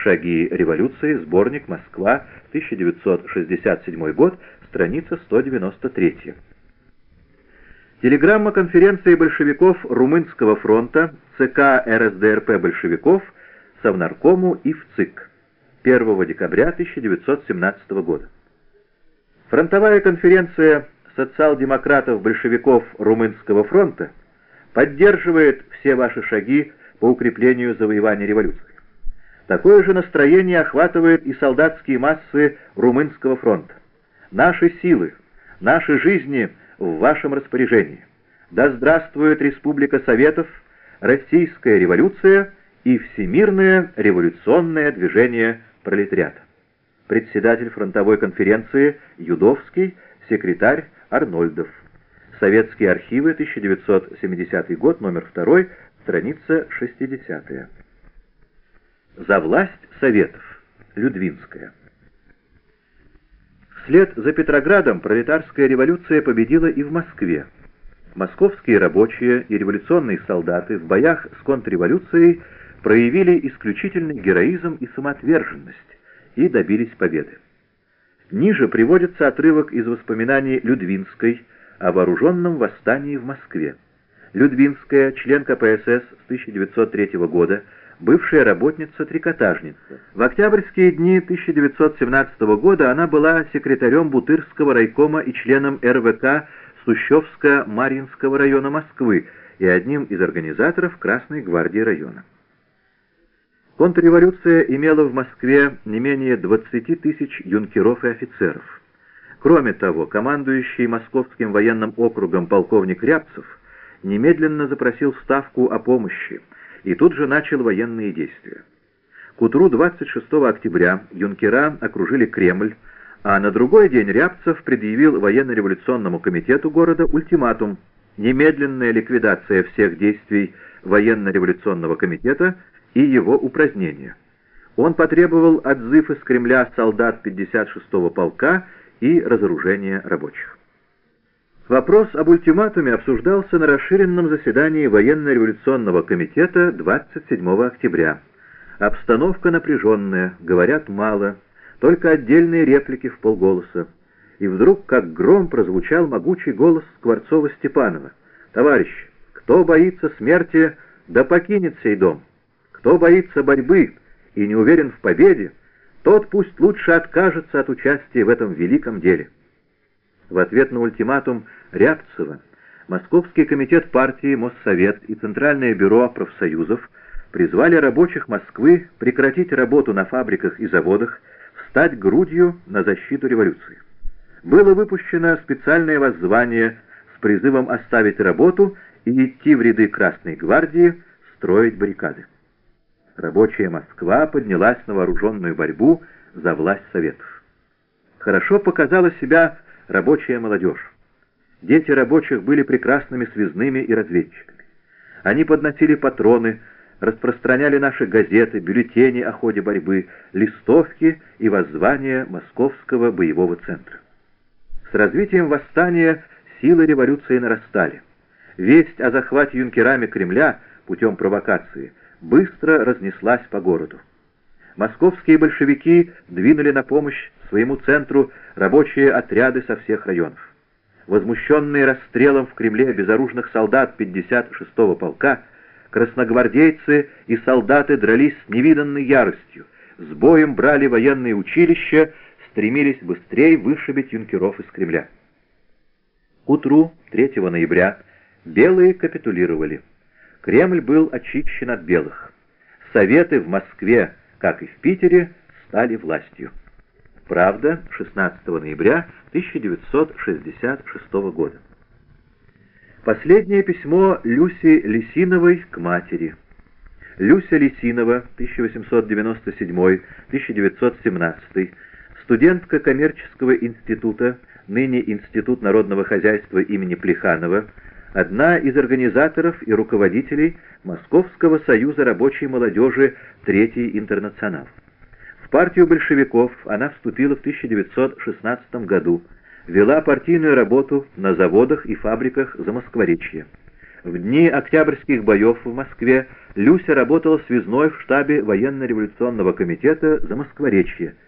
«Шаги революции», сборник, Москва, 1967 год, страница 193. Телеграмма конференции большевиков Румынского фронта, ЦК РСДРП большевиков, Совнаркому и в ЦИК 1 декабря 1917 года. Фронтовая конференция социал-демократов-большевиков Румынского фронта поддерживает все ваши шаги по укреплению завоевания революции. Такое же настроение охватывает и солдатские массы Румынского фронта. Наши силы, наши жизни в вашем распоряжении. Да здравствует Республика Советов, Российская революция и всемирное революционное движение пролетариата. Председатель фронтовой конференции Юдовский, секретарь Арнольдов. Советские архивы, 1970 год, номер 2, страница 60. За власть Советов. Людвинская. Вслед за Петроградом пролетарская революция победила и в Москве. Московские рабочие и революционные солдаты в боях с контрреволюцией проявили исключительный героизм и самоотверженность и добились победы. Ниже приводится отрывок из воспоминаний Людвинской о вооруженном восстании в Москве. Людвинская, член КПСС с 1903 года, бывшая работница-трикотажница. В октябрьские дни 1917 года она была секретарем Бутырского райкома и членом РВК Сущевско-Марьинского района Москвы и одним из организаторов Красной гвардии района. Контрреволюция имела в Москве не менее 20 тысяч юнкеров и офицеров. Кроме того, командующий Московским военным округом полковник Рябцев немедленно запросил Ставку о помощи и тут же начал военные действия. К утру 26 октября юнкера окружили Кремль, а на другой день Рябцев предъявил военно-революционному комитету города ультиматум: немедленная ликвидация всех действий военно-революционного комитета и его упразднение. Он потребовал отзыв из Кремля солдат 56-го полка и разоружения рабочих. Вопрос об ультиматуме обсуждался на расширенном заседании военно-революционного комитета 27 октября. Обстановка напряженная, говорят мало, только отдельные реплики вполголоса. И вдруг, как гром, прозвучал могучий голос Скворцова-Степанова: «Товарищ, кто боится смерти, да покинет сей дом. Кто боится борьбы и не уверен в победе, тот пусть лучше откажется от участия в этом великом деле». В ответ на ультиматум Рябцева Московский комитет партии, Моссовет и Центральное бюро профсоюзов призвали рабочих Москвы прекратить работу на фабриках и заводах, встать грудью на защиту революции. Было выпущено специальное воззвание с призывом оставить работу и идти в ряды Красной гвардии, строить баррикады. Рабочая Москва поднялась на вооруженную борьбу за власть Советов. Хорошо показала себя рабочая молодежь. Дети рабочих были прекрасными связными и разведчиками. Они подносили патроны, распространяли наши газеты, бюллетени о ходе борьбы, листовки и воззвания Московского боевого центра. С развитием восстания силы революции нарастали. Весть о захвате юнкерами Кремля путем провокации быстро разнеслась по городу. Московские большевики двинули на помощь своему центру рабочие отряды со всех районов. Возмущенные расстрелом в Кремле безоружных солдат 56-го полка, красногвардейцы и солдаты дрались с невиданной яростью, с боем брали военные училища, стремились быстрее вышибить юнкеров из Кремля. К утру 3 ноября белые капитулировали. Кремль был очищен от белых. Советы в Москве, как и в Питере, стали властью. Правда, 16 ноября 1966 года. Последнее письмо Люси Лисиновой к матери. Люся Лисинова, 1897-1917, студентка коммерческого института, ныне Институт народного хозяйства имени Плеханова, одна из организаторов и руководителей Московского союза рабочей молодежи «Третий интернационал». В партию большевиков она вступила в 1916 году, вела партийную работу на заводах и фабриках Замоскворечья. В дни октябрьских боев в Москве Люся работала связной в штабе военно-революционного комитета Замоскворечья.